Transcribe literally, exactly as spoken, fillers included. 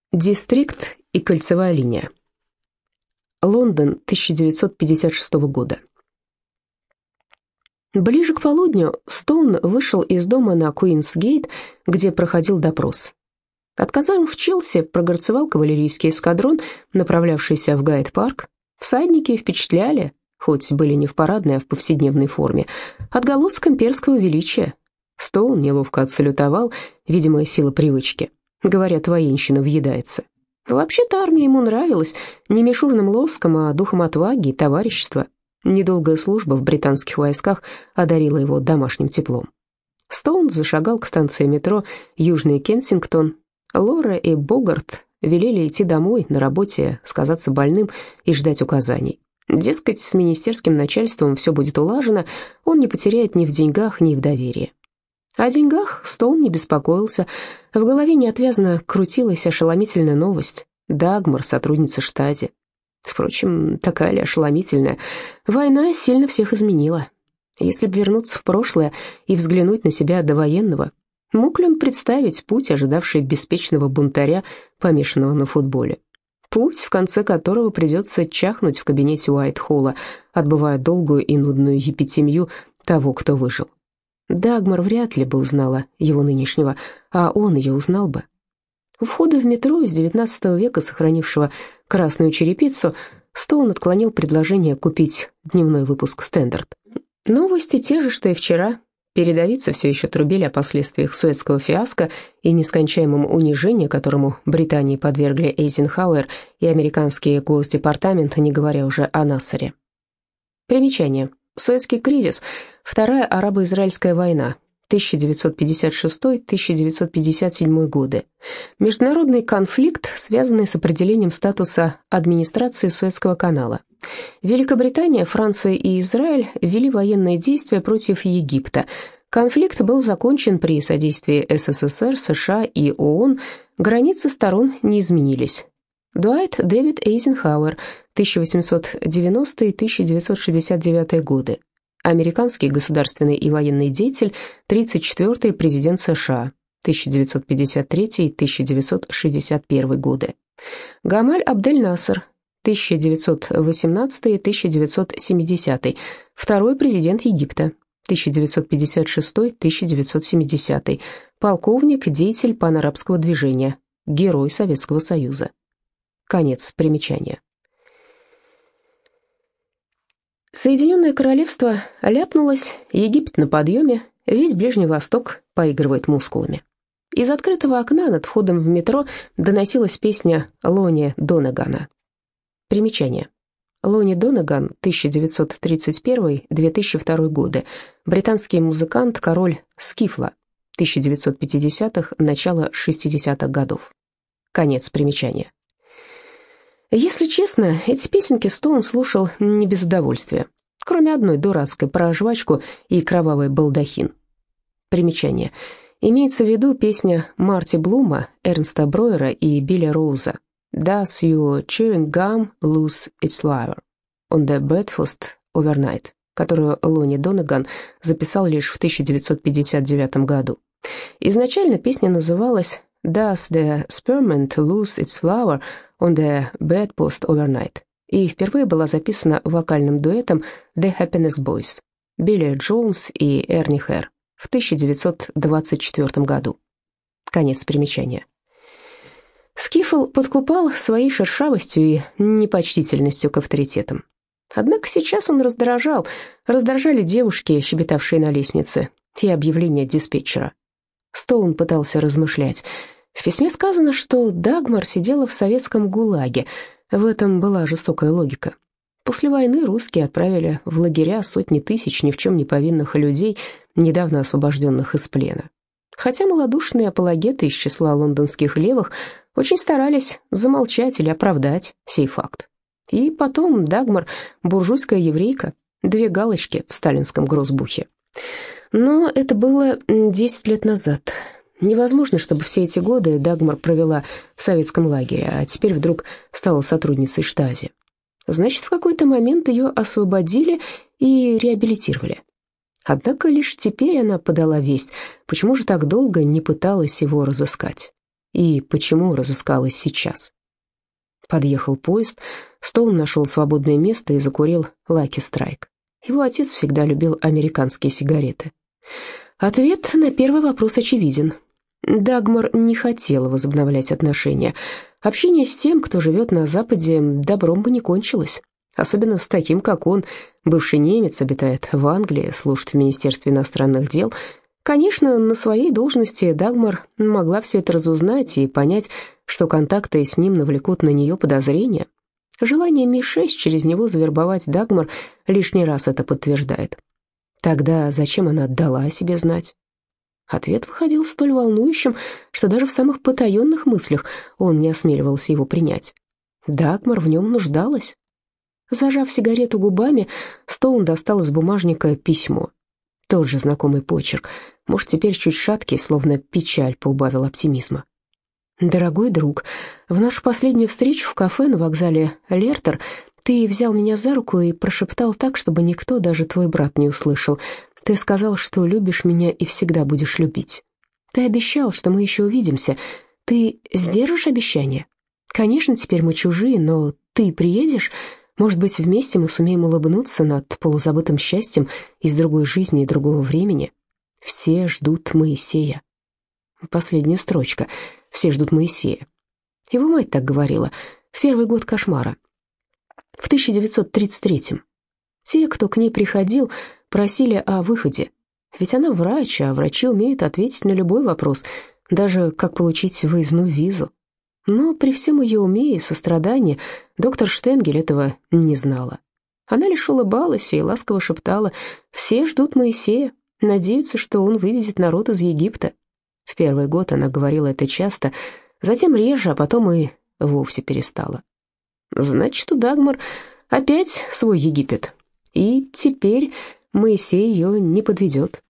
Дистрикт и кольцевая линия. Лондон, тысяча девятьсот пятьдесят шестого года. Ближе к полудню Стоун вышел из дома на Куинс-гейт, где проходил допрос. От казарм в Челси прогорцевал кавалерийский эскадрон, направлявшийся в Гайд-парк. Всадники впечатляли, хоть были не в парадной, а в повседневной форме, отголосок имперского величия. Стоун неловко отсалютовал, видимая сила привычки. Говорят, военщина въедается. Вообще-то армия ему нравилась не мишурным лоском, а духом отваги и товарищества. Недолгая служба в британских войсках одарила его домашним теплом. Стоун зашагал к станции метро «Южный Кенсингтон». Лора и Богарт велели идти домой, на работе, сказаться больным и ждать указаний. Дескать, с министерским начальством все будет улажено, он не потеряет ни в деньгах, ни в доверии. О деньгах Стоун не беспокоился. В голове неотвязно крутилась ошеломительная новость. Дагмар, сотрудница Штази. Впрочем, такая ли ошеломительная? Война сильно всех изменила. Если бы вернуться в прошлое и взглянуть на себя довоенного, мог ли он представить путь, ожидавший беспечного бунтаря, помешанного на футболе? Путь, в конце которого придется чахнуть в кабинете Уайт-Холла, отбывая долгую и нудную епитемию того, кто выжил. Дагмар вряд ли бы узнала его нынешнего, а он ее узнал бы. У входа в метро из девятнадцатого века, сохранившего красную черепицу, Стоун отклонил предложение купить дневной выпуск «Стендарт». Новости те же, что и вчера. Передовицы все еще трубили о последствиях Суэцкого фиаско и нескончаемом унижении, которому Британии подвергли Эйзенхауэр и американский Госдепартамент, не говоря уже о Нассере. Примечание. Суэцкий кризис. Вторая арабо-израильская война. тысяча девятьсот пятьдесят шестой — тысяча девятьсот пятьдесят седьмой годы. Международный конфликт, связанный с определением статуса администрации Суэцкого канала. Великобритания, Франция и Израиль вели военные действия против Египта. Конфликт был закончен при содействии СССР, США и ООН. Границы сторон не изменились. Дуайт Дэвид Эйзенхауэр, тысяча восемьсот девяностый — тысяча девятьсот шестьдесят девятый годы. Американский государственный и военный деятель, тридцать четвёртый президент США, тысяча девятьсот пятьдесят третий — тысяча девятьсот шестьдесят первый годы. Гамаль Абдель Насер, тысяча девятьсот восемнадцатый — тысяча девятьсот семидесятый, второй президент Египта, тысяча девятьсот пятьдесят шестой — тысяча девятьсот семидесятый, полковник, деятель панарабского движения, герой Советского Союза. Конец примечания. Соединенное Королевство ляпнулось, Египет на подъеме, весь Ближний Восток поигрывает мускулами. Из открытого окна над входом в метро доносилась песня Лони Донагана. Примечание. Лони Донаган, тысяча девятьсот тридцать первый — две тысячи второй годы, британский музыкант, король скифла, тысяча девятьсот пятидесятых, начало шестидесятых годов. Конец примечания. Если честно, эти песенки Стоун слушал не без удовольствия, кроме одной дурацкой про жвачку и кровавый балдахин. Примечание. Имеется в виду песня Марти Блума, Эрнста Бройера и Билли Роуза «Does your chewing gum lose its flavor on the breakfast overnight», которую Лони Донаган записал лишь в тысяча девятьсот пятьдесят девятом году. Изначально песня называлась «Does the spearmint lose its flower on the bedpost overnight?» и впервые была записана вокальным дуэтом The Happiness Boys, Билли Джонс и Эрни Хэр в тысяча девятьсот двадцать четвёртом году. Конец примечания. Скифл подкупал своей шершавостью и непочтительностью к авторитетам. Однако сейчас он раздражал, раздражали девушки, щебетавшие на лестнице, и объявления диспетчера. Стоун пытался размышлять. В письме сказано, что Дагмар сидела в советском ГУЛАГе. В этом была жестокая логика. После войны русские отправили в лагеря сотни тысяч ни в чем не повинных людей, недавно освобожденных из плена. Хотя малодушные апологеты из числа лондонских левых очень старались замолчать или оправдать сей факт. И потом Дагмар – буржуйская еврейка, две галочки в сталинском грозбухе. Но это было десять лет назад. Невозможно, чтобы все эти годы Дагмар провела в советском лагере, а теперь вдруг стала сотрудницей Штази. Значит, в какой-то момент ее освободили и реабилитировали. Однако лишь теперь она подала весть, почему же так долго не пыталась его разыскать. И почему разыскалась сейчас? Подъехал поезд, Стоун нашел свободное место и закурил Lucky Strike. Его отец всегда любил американские сигареты. Ответ на первый вопрос очевиден. Дагмар не хотела возобновлять отношения. Общение с тем, кто живет на Западе, добром бы не кончилось. Особенно с таким, как он, бывший немец, обитает в Англии, служит в Министерстве иностранных дел. Конечно, на своей должности Дагмар могла все это разузнать и понять, что контакты с ним навлекут на нее подозрения. Желание Ми шесть через него завербовать Дагмар лишний раз это подтверждает. Тогда зачем она дала о себе знать? Ответ выходил столь волнующим, что даже в самых потаенных мыслях он не осмеливался его принять. Дагмар в нем нуждалась. Зажав сигарету губами, Стоун достал из бумажника письмо. Тот же знакомый почерк, может, теперь чуть шаткий, словно печаль поубавил оптимизма. «Дорогой друг, в нашу последнюю встречу в кафе на вокзале Лертер ты взял меня за руку и прошептал так, чтобы никто, даже твой брат, не услышал. Ты сказал, что любишь меня и всегда будешь любить. Ты обещал, что мы еще увидимся. Ты сдержишь обещание? Конечно, теперь мы чужие, но ты приедешь? Может быть, вместе мы сумеем улыбнуться над полузабытым счастьем из другой жизни и другого времени? Все ждут Моисея». Последняя строчка. «Все ждут Моисея». Его мать так говорила в первый год кошмара, в тысяча девятьсот тридцать третьем. Те, кто к ней приходил, просили о выходе. Ведь она врач, а врачи умеют ответить на любой вопрос, даже как получить выездную визу. Но при всем ее уме и сострадании доктор Штенгель этого не знала. Она лишь улыбалась и ласково шептала: «Все ждут Моисея, надеются, что он выведет народ из Египта». В первый год она говорила это часто, затем реже, а потом и вовсе перестала. Значит, у Дагмар опять свой Египет, и теперь Моисей ее не подведет.